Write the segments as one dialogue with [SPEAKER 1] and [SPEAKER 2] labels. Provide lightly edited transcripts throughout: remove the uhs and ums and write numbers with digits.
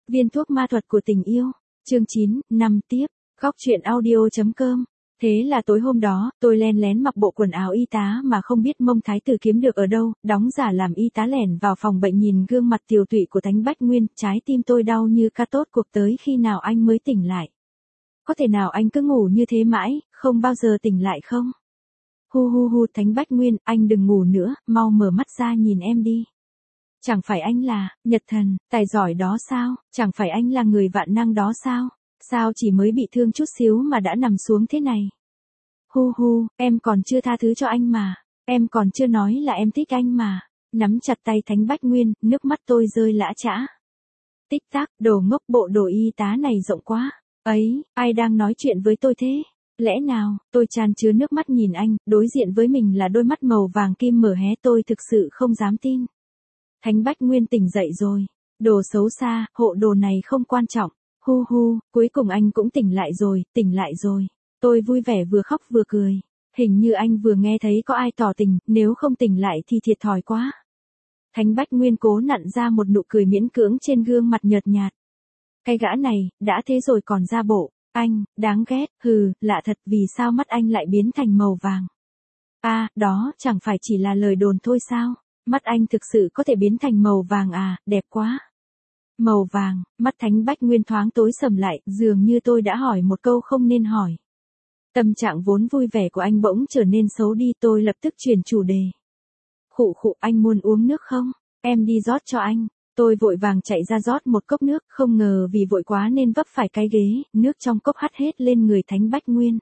[SPEAKER 1] Viên thuốc ma thuật của tình yêu. Chương 9, năm tiếp. Góc truyện audio.com. Thế là tối hôm đó, tôi len lén mặc bộ quần áo y tá mà không biết mông thái tử kiếm được ở đâu, đóng giả làm y tá lẻn vào phòng bệnh nhìn gương mặt tiều tụy của Thánh Bách Nguyên, trái tim tôi đau như ca tốt cuộc tới khi nào anh mới tỉnh lại. Có thể nào anh cứ ngủ như thế mãi, không bao giờ tỉnh lại không? Hu hu hu Thánh Bách Nguyên, anh đừng ngủ nữa, mau mở mắt ra nhìn em đi. Chẳng phải anh là, Nhật thần, tài giỏi đó sao, chẳng phải anh là người vạn năng đó sao? Sao chỉ mới bị thương chút xíu mà đã nằm xuống thế này? Hu hu, em còn chưa tha thứ cho anh mà, em còn chưa nói là em thích anh mà. Nắm chặt tay Thánh Bách Nguyên, nước mắt tôi rơi lã chã. Tích tắc, đồ ngốc bộ đồ y tá này rộng quá. Ấy, ai đang nói chuyện với tôi thế? Lẽ nào, tôi tràn chứa nước mắt nhìn anh, đối diện với mình là đôi mắt màu vàng kim mở hé tôi thực sự không dám tin. Thánh Bách Nguyên tỉnh dậy rồi. Đồ xấu xa, hộ đồ này không quan trọng. Hu hu, cuối cùng anh cũng tỉnh lại rồi. Tôi vui vẻ vừa khóc vừa cười. Hình như anh vừa nghe thấy có ai tỏ tình, nếu không tỉnh lại thì thiệt thòi quá. Thánh Bách Nguyên cố nặn ra một nụ cười miễn cưỡng trên gương mặt nhợt nhạt. Cái gã này, đã thế rồi còn ra bộ. Anh, đáng ghét, hừ, lạ thật vì sao mắt anh lại biến thành màu vàng. À, đó, chẳng phải chỉ là lời đồn thôi sao? Mắt anh thực sự có thể biến thành màu vàng à, đẹp quá. Màu vàng, mắt Thánh Bách Nguyên thoáng tối sầm lại, dường như tôi đã hỏi một câu không nên hỏi. Tâm trạng vốn vui vẻ của anh bỗng trở nên xấu đi, tôi lập tức chuyển chủ đề. Khụ khụ, anh muốn uống nước không? Em đi rót cho anh. Tôi vội vàng chạy ra rót một cốc nước, không ngờ vì vội quá nên vấp phải cái ghế, nước trong cốc hắt hết lên người Thánh Bách Nguyên.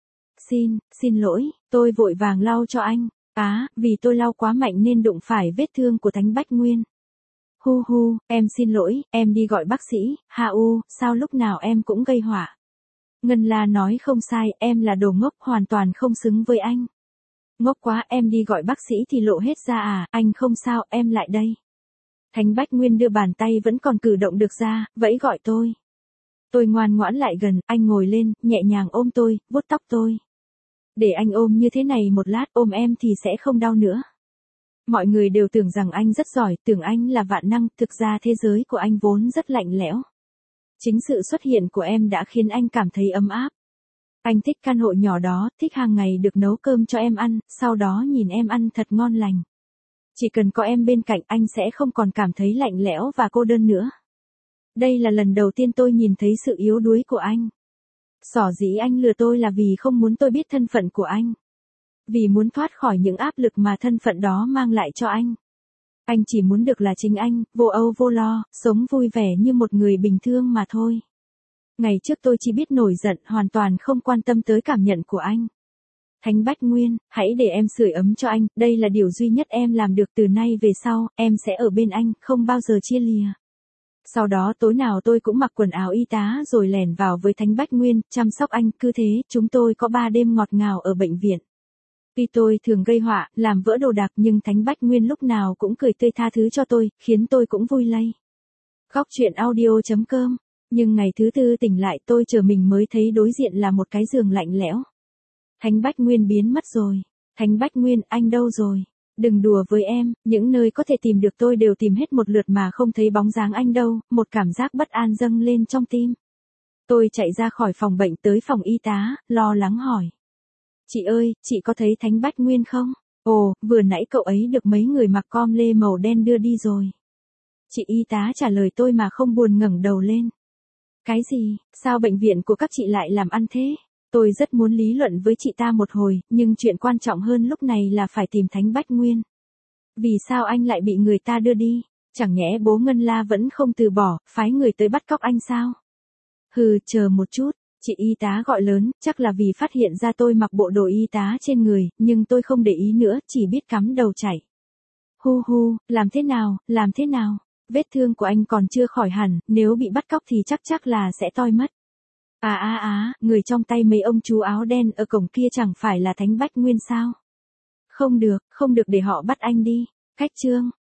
[SPEAKER 1] Xin lỗi, tôi vội vàng lau cho anh. Á, vì tôi lau quá mạnh nên đụng phải vết thương của Thánh Bách Nguyên. Hu hu, em xin lỗi, em đi gọi bác sĩ. Ha u, sao lúc nào em cũng gây họa. Ngân La nói không sai, em là đồ ngốc, hoàn toàn không xứng với anh. Ngốc quá, em đi gọi bác sĩ thì lộ hết ra à, anh không sao, em lại đây. Thánh Bách Nguyên đưa bàn tay vẫn còn cử động được ra, vẫy gọi tôi. Tôi ngoan ngoãn lại gần, anh ngồi lên, nhẹ nhàng ôm tôi, vuốt tóc tôi. Để anh ôm như thế này một lát, ôm em thì sẽ không đau nữa. Mọi người đều tưởng rằng anh rất giỏi, tưởng anh là vạn năng, thực ra thế giới của anh vốn rất lạnh lẽo. Chính sự xuất hiện của em đã khiến anh cảm thấy ấm áp. Anh thích căn hộ nhỏ đó, thích hàng ngày được nấu cơm cho em ăn, sau đó nhìn em ăn thật ngon lành. Chỉ cần có em bên cạnh anh sẽ không còn cảm thấy lạnh lẽo và cô đơn nữa. Đây là lần đầu tiên tôi nhìn thấy sự yếu đuối của anh. Xỏ dĩ anh lừa tôi là vì không muốn tôi biết thân phận của anh. Vì muốn thoát khỏi những áp lực mà thân phận đó mang lại cho anh. Anh chỉ muốn được là chính anh, vô âu vô lo, sống vui vẻ như một người bình thường mà thôi. Ngày trước tôi chỉ biết nổi giận, hoàn toàn không quan tâm tới cảm nhận của anh. Thánh Bách Nguyên, hãy để em sưởi ấm cho anh, đây là điều duy nhất em làm được, từ nay về sau, em sẽ ở bên anh, không bao giờ chia lìa. Sau đó tối nào tôi cũng mặc quần áo y tá rồi lẻn vào với Thánh Bách Nguyên, chăm sóc anh, cứ thế, chúng tôi có 3 đêm ngọt ngào ở bệnh viện. Tuy tôi thường gây họa, làm vỡ đồ đạc nhưng Thánh Bách Nguyên lúc nào cũng cười tươi tha thứ cho tôi, khiến tôi cũng vui lây. Góc truyện audio.com. Nhưng ngày thứ tư tỉnh lại tôi chờ mình mới thấy đối diện là một cái giường lạnh lẽo. Thánh Bách Nguyên biến mất rồi. Thánh Bách Nguyên, anh đâu rồi? Đừng đùa với em, những nơi có thể tìm được tôi đều tìm hết một lượt mà không thấy bóng dáng anh đâu, một cảm giác bất an dâng lên trong tim. Tôi chạy ra khỏi phòng bệnh tới phòng y tá, lo lắng hỏi. Chị ơi, chị có thấy Thánh Bách Nguyên không? Ồ, vừa nãy cậu ấy được mấy người mặc com lê màu đen đưa đi rồi. Chị y tá trả lời tôi mà không buồn ngẩng đầu lên. Cái gì, sao bệnh viện của các chị lại làm ăn thế? Tôi rất muốn lý luận với chị ta một hồi, nhưng chuyện quan trọng hơn lúc này là phải tìm Thánh Bách Nguyên. Vì sao anh lại bị người ta đưa đi? Chẳng nhẽ bố Ngân La vẫn không từ bỏ, phái người tới bắt cóc anh sao? Hừ, chờ một chút, chị y tá gọi lớn, chắc là vì phát hiện ra tôi mặc bộ đồ y tá trên người, nhưng tôi không để ý nữa, chỉ biết cắm đầu chạy. Hu hu, làm thế nào? Vết thương của anh còn chưa khỏi hẳn, nếu bị bắt cóc thì chắc là sẽ toi mất. Người trong tay mấy ông chú áo đen ở cổng kia chẳng phải là Thánh Bách Nguyên sao? Không được để họ bắt anh đi. Cách trương,